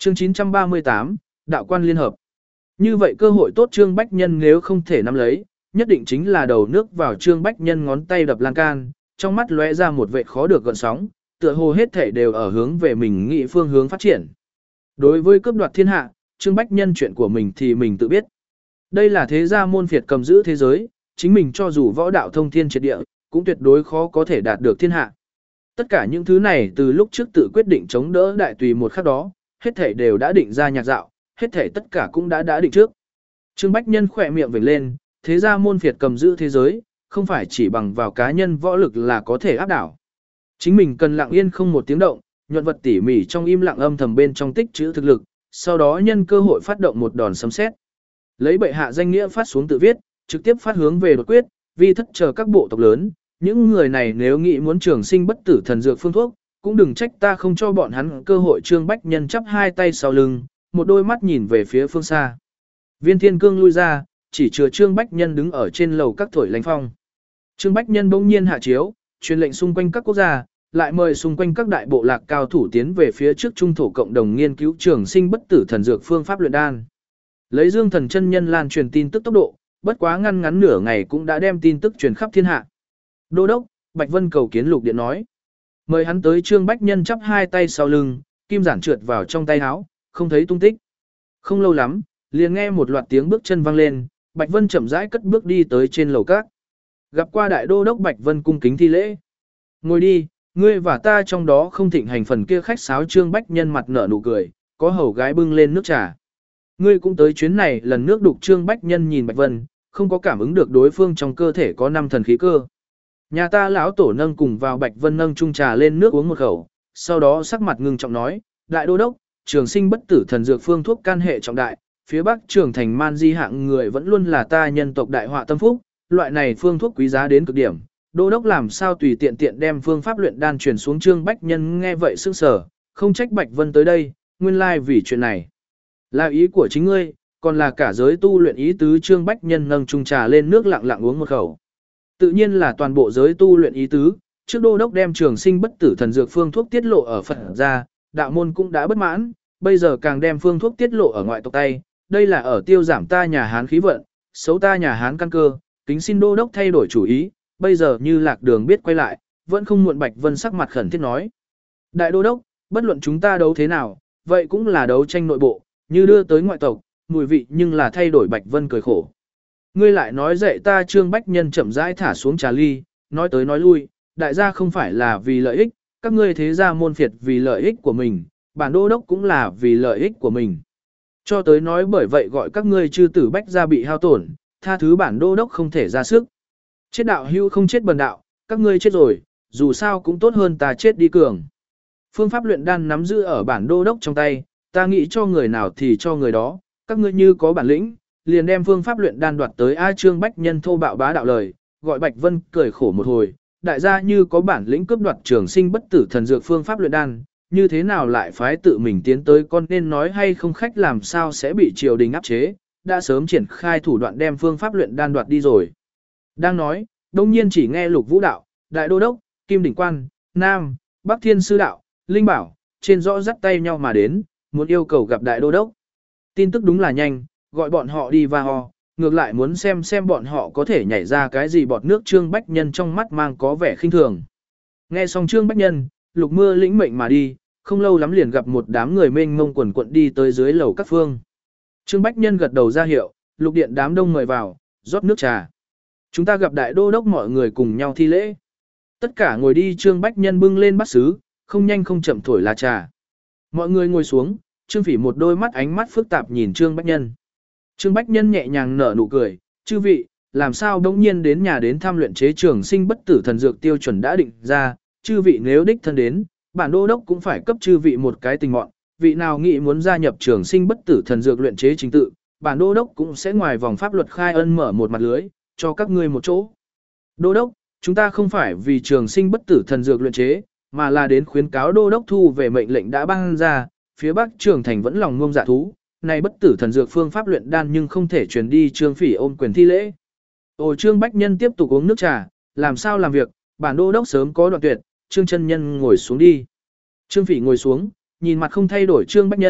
Chương 938, Đạo quan liên hợp. Như vậy cơ hội tốt Trương Bách Nhân nếu không thể nắm lấy, nhất định chính là đầu nước vào Trương Bách Nhân ngón tay đập lan can, trong mắt lóe ra một vẻ khó được gợn sóng, tựa hồ hết thể đều ở hướng về mình nghị phương hướng phát triển. Đối với cướp đoạt thiên hạ, Trương Bách Nhân chuyện của mình thì mình tự biết. Đây là thế gia môn phiệt cầm giữ thế giới, chính mình cho dù võ đạo thông thiên triệt địa, cũng tuyệt đối khó có thể đạt được thiên hạ. Tất cả những thứ này từ lúc trước tự quyết định chống đỡ đại tùy một khắc đó, hết thể đều đã định ra nhạc dạo, hết thể tất cả cũng đã định trước. Trương Bách Nhân khỏe miệng vểnh lên, thế gia môn phiệt cầm giữ thế giới, không phải chỉ bằng vào cá nhân võ lực là có thể áp đảo. Chính mình cần lặng yên không một tiếng động, nhuận vật tỉ mỉ trong im lặng âm thầm bên trong tích trữ thực lực, sau đó nhân cơ hội phát động một đòn sấm sét. Lấy bệ hạ danh nghĩa phát xuống tự viết, trực tiếp phát hướng về đột quyết, vi thất chờ các bộ tộc lớn, những người này nếu nghĩ muốn trường sinh bất tử thần dược phương thuốc, cũng đừng trách ta không cho bọn hắn cơ hội. Trương Bách Nhân chắp hai tay sau lưng, một đôi mắt nhìn về phía phương xa. Viên Thiên Cương lui ra, chỉ chừa Trương Bách Nhân đứng ở trên lầu các thổi lánh phong. Trương Bách Nhân bỗng nhiên hạ chiếu, truyền lệnh xung quanh các quốc gia, lại mời xung quanh các đại bộ lạc cao thủ tiến về phía trước trung thổ cộng đồng nghiên cứu trường sinh bất tử thần dược phương pháp luyện đan. Lấy Dương Thần chân nhân lan truyền tin tức tốc độ, bất quá ngắn nửa ngày cũng đã đem tin tức truyền khắp thiên hạ. Đô đốc, Bạch Vân cầu kiến Lục Điện nói. Mời hắn tới. Trương Bách Nhân chắp hai tay sau lưng, kim giản trượt vào trong tay áo, không thấy tung tích. Không lâu lắm, liền nghe một loạt tiếng bước chân vang lên, Bạch Vân chậm rãi cất bước đi tới trên lầu các. Gặp qua đại đô đốc, Bạch Vân cung kính thi lễ. Ngồi đi, ngươi và ta trong đó không thịnh hành phần kia khách sáo. Trương Bách Nhân mặt nở nụ cười, có hầu gái bưng lên nước trà. Ngươi cũng tới chuyến này lần nước đục. Trương Bách Nhân nhìn Bạch Vân, không có cảm ứng được đối phương trong cơ thể có 5 thần khí cơ. Nhà ta lão tổ nâng cùng vào. Bạch Vân nâng chung trà lên nước uống một khẩu, sau đó sắc mặt ngưng trọng nói, đại đô đốc, trường sinh bất tử thần dược phương thuốc can hệ trọng đại, phía bắc trường thành man di hạng người vẫn luôn là ta nhân tộc đại họa tâm phúc, loại này phương thuốc quý giá đến cực điểm, đô đốc làm sao tùy tiện tiện đem phương pháp luyện đan truyền xuống. Trương Bách Nhân nghe vậy sững sờ, không trách Bạch Vân tới đây, nguyên lai vì chuyện này. Là ý của chính ngươi, còn là cả giới tu luyện ý tứ. Trương Bách Nhân nâng chung trà lên nước lặng lặng uống một khẩu. Tự nhiên là toàn bộ giới tu luyện ý tứ, trước đô đốc đem trường sinh bất tử thần dược phương thuốc tiết lộ ở Phật gia, đạo môn cũng đã bất mãn, bây giờ càng đem phương thuốc tiết lộ ở ngoại tộc tay, đây là ở tiêu giảm ta nhà Hán khí vận, xấu ta nhà Hán căn cơ, kính xin đô đốc thay đổi chủ ý, bây giờ như lạc đường biết quay lại, vẫn không muộn. Bạch Vân sắc mặt khẩn thiết nói. Đại đô đốc, bất luận chúng ta đấu thế nào, vậy cũng là đấu tranh nội bộ, như đưa tới ngoại tộc, mùi vị nhưng là thay đổi. Bạch Vân cười khổ. Ngươi lại nói dạy ta. Trương Bách Nhân chậm rãi thả xuống trà ly, nói tới nói lui, đại gia không phải là vì lợi ích, các ngươi thế gia môn phiệt vì lợi ích của mình, bản đô đốc cũng là vì lợi ích của mình. Cho tới nói bởi vậy gọi các ngươi chư tử Bách gia bị hao tổn, tha thứ bản đô đốc không thể ra sức. Chết đạo hưu không chết bần đạo, các ngươi chết rồi, dù sao cũng tốt hơn ta chết đi cường. Phương pháp luyện đan nắm giữ ở bản đô đốc trong tay, ta nghĩ cho người nào thì cho người đó, các ngươi như có bản lĩnh, liền đem phương pháp luyện đan đoạt tới. A Trương Bách Nhân thô bạo bá đạo lời, gọi Bạch Vân cười khổ một hồi, đại gia như có bản lĩnh cướp đoạt trường sinh bất tử thần dược phương pháp luyện đan, như thế nào lại phái tự mình tiến tới, con nên nói hay không khách làm sao sẽ bị triều đình áp chế, đã sớm triển khai thủ đoạn đem phương pháp luyện đan đoạt đi rồi. Đang nói, đông nhiên chỉ nghe Lục Vũ đạo, đại đô đốc, Kim Đỉnh Quan, Nam, Bắc Thiên Sư đạo, Linh Bảo, trên rõ dắt tay nhau mà đến, muốn yêu cầu gặp đại đô đốc. Tin tức đúng là nhanh, gọi bọn họ đi va ho, ngược lại muốn xem bọn họ có thể nhảy ra cái gì bọt nước. Trương Bách Nhân trong mắt mang có vẻ khinh thường. Nghe xong Trương Bách Nhân, Lục Mưa lĩnh mệnh mà đi, không lâu lắm liền gặp một đám người mênh mông quần quận đi tới dưới lầu các phương. Trương Bách Nhân gật đầu ra hiệu, Lục Điện đám đông mời vào, rót nước trà. Chúng ta gặp đại đô đốc. Mọi người cùng nhau thi lễ. Tất cả ngồi đi. Trương Bách Nhân bưng lên bát sứ, không nhanh không chậm thổi lá trà. Mọi người ngồi xuống, Trương Phỉ một đôi mắt ánh mắt phức tạp nhìn Trương Bách Nhân. Trương Bách Nhân nhẹ nhàng nở nụ cười, chư vị, làm sao đống nhiên đến nhà đến tham luyện chế trường sinh bất tử thần dược tiêu chuẩn đã định ra, chư vị nếu đích thân đến, bản đô đốc cũng phải cấp chư vị một cái tình mọn, vị nào nghĩ muốn gia nhập trường sinh bất tử thần dược luyện chế chính tự, bản đô đốc cũng sẽ ngoài vòng pháp luật khai ân mở một mặt lưới, cho các ngươi một chỗ. Đô đốc, chúng ta không phải vì trường sinh bất tử thần dược luyện chế, mà là đến khuyến cáo đô đốc thu về mệnh lệnh đã ban ra, phía Bắc Trường Thành vẫn lòng ngông dạ thú, này bất tử thần dược phương pháp luyện đan nhưng không thể truyền đi. Trương Phỉ ôm quyền thi lễ. Trương Bách Nhân tiếp tục uống nước trà, làm sao làm việc, bản đô đốc sớm có đoạn tuyệt. Trương chân nhân ngồi xuống đi. Trương Phỉ ngồi xuống, nhìn mặt không thay đổi Trương Bách Nhân,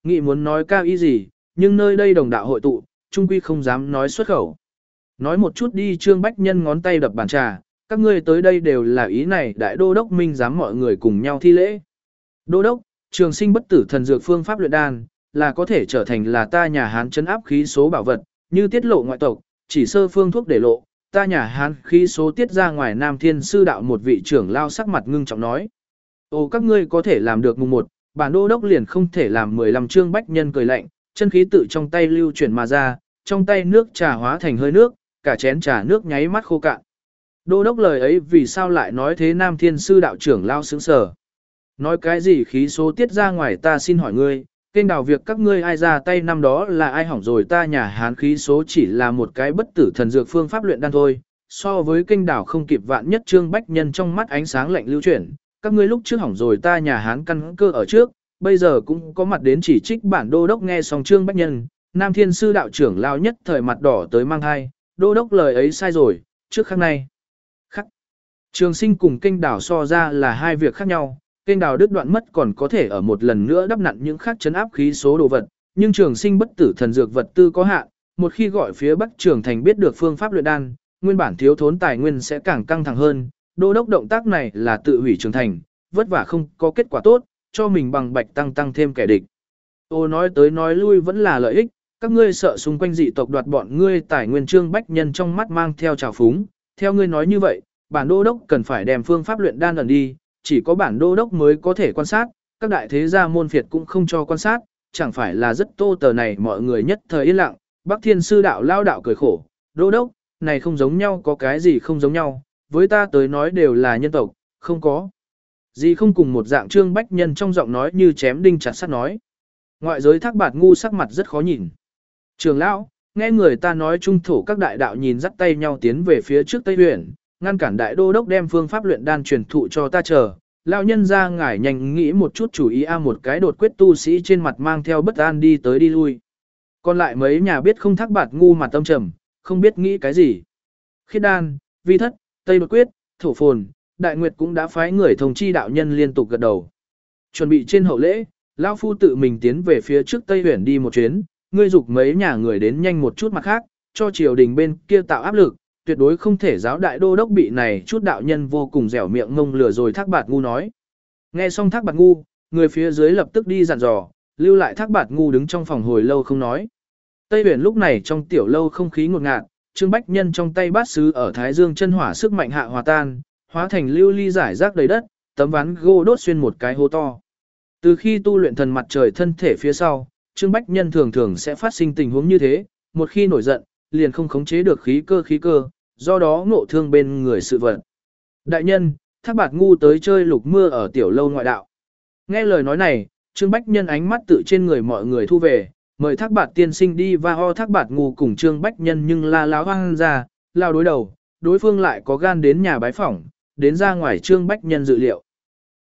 Nghị muốn nói cao ý gì, nhưng nơi đây đồng đạo hội tụ, trung quy không dám nói xuất khẩu. Nói một chút đi, Trương Bách Nhân ngón tay đập bàn trà, các ngươi tới đây đều là ý này, đại đô đốc minh dám mọi người cùng nhau thi lễ. Đô đốc, trường sinh bất tử thần dược phương pháp luyện đan, là có thể trở thành là ta nhà Hán trấn áp khí số bảo vật, như tiết lộ ngoại tộc, chỉ sơ phương thuốc để lộ, ta nhà Hán khí số tiết ra ngoài Nam Thiên sư đạo một vị trưởng lao sắc mặt ngưng trọng nói. Ồ, các ngươi có thể làm được mùng 1, bản đô đốc liền không thể làm 15. Trương Bách Nhân cười lạnh, chân khí tự trong tay lưu chuyển mà ra, trong tay nước trà hóa thành hơi nước, cả chén trà nước nháy mắt khô cạn. Đô đốc lời ấy vì sao lại nói thế? Nam Thiên sư đạo trưởng lao sững sờ. Nói cái gì khí số tiết ra ngoài, ta xin hỏi ngươi, kênh đào việc các ngươi ai ra tay năm đó là ai hỏng rồi, ta nhà Hán khí số chỉ là một cái bất tử thần dược phương pháp luyện đan thôi, so với kênh đào không kịp vạn nhất. Trương Bách Nhân trong mắt ánh sáng lạnh lưu chuyển, các ngươi lúc trước hỏng rồi ta nhà Hán căn cơ ở trước, bây giờ cũng có mặt đến chỉ trích bản đô đốc. Nghe xong Trương Bách Nhân, Nam Thiên sư đạo trưởng lao nhất thời mặt đỏ tới mang hai, đô đốc lời ấy sai rồi, trước khắc này. Khắc. Trường sinh cùng kênh đào so ra là hai việc khác nhau. Kênh đào đứt đoạn mất còn có thể ở một lần nữa đắp nặn những khác chấn áp khí số đồ vật, nhưng trường sinh bất tử thần dược vật tư có hạn, một khi gọi phía Bắc Trường Thành biết được phương pháp luyện đan, nguyên bản thiếu thốn tài nguyên sẽ càng căng thẳng hơn. Đô đốc động tác này là tự hủy Trường Thành, vất vả không có kết quả tốt, cho mình bằng bạch tăng thêm kẻ địch. Ô, nói tới nói lui vẫn là lợi ích, các ngươi sợ xung quanh dị tộc đoạt bọn ngươi tài nguyên. Trương Bách Nhân trong mắt mang theo trào phúng, theo ngươi nói như vậy, bản đô đốc cần phải đem phương pháp luyện đan ẩn đi, chỉ có bản đô đốc mới có thể quan sát, các đại thế gia môn phiệt cũng không cho quan sát, chẳng phải là rất tô tờ này. Mọi người nhất thời yên lặng. Bắc Thiên sư đạo lao đạo cười khổ, đô đốc, này không giống nhau, có cái gì không giống nhau, với ta tới nói đều là nhân tộc, không có gì không cùng một dạng. Trương Bách Nhân trong giọng nói như chém đinh chặt sắt nói. Ngoại giới Thác Bạt Ngu sắc mặt rất khó nhìn. Trường lão, nghe người ta nói trung thổ các đại đạo nhìn dắt tay nhau tiến về phía trước Tây Huyền, ngăn cản đại đô đốc đem phương pháp luyện đan truyền thụ cho ta chờ. Lão nhân ra ngải nhanh nghĩ một chút chủ ý a. Một cái đột quyết tu sĩ trên mặt mang theo bất an đi tới đi lui. Còn lại mấy nhà biết không? Thác Bạt Ngu mặt tâm trầm, không biết nghĩ cái gì. Khiết Đan, Vi Thất, Tây Đột Quyết, Thổ Phồn, Đại Nguyệt cũng đã phái người thông chi đạo nhân liên tục gật đầu. Chuẩn bị trên hậu lễ, lão phu tự mình tiến về phía trước Tây Huyền đi một chuyến, ngươi dục mấy nhà người đến nhanh một chút, mặt khác, cho triều đình bên kia tạo áp lực, tuyệt đối không thể giáo đại đô đốc bị này chút đạo nhân vô cùng dẻo miệng ngông lừa rồi. Thác Bạt Ngu nói. Nghe xong Thác Bạt Ngu, người phía dưới lập tức đi dặn dò, lưu lại Thác Bạt Ngu đứng trong phòng hồi lâu không nói. Tây Huyền lúc này trong tiểu lâu không khí ngột ngạt, Trương Bách Nhân trong tay bát sứ ở Thái Dương chân hỏa sức mạnh hạ hòa tan, hóa thành lưu ly giải rác đầy đất, tấm ván gỗ đốt xuyên một cái hố to. Từ khi tu luyện thần mặt trời thân thể phía sau, Trương Bách Nhân thường thường sẽ phát sinh tình huống như thế, một khi nổi giận, liền không khống chế được khí cơ, do đó ngộ thương bên người sự vật. Đại nhân, Thác Bạt Ngu tới chơi lục mưa ở tiểu lâu ngoại đạo. Nghe lời nói này, Trương Bách Nhân ánh mắt tự trên người mọi người thu về, mời Thác Bạt tiên sinh đi va ho. Thác Bạt Ngu cùng Trương Bách Nhân nhưng la láo hoang ra, lao đối đầu, đối phương lại có gan đến nhà bái phỏng, đến ra ngoài Trương Bách Nhân dự liệu.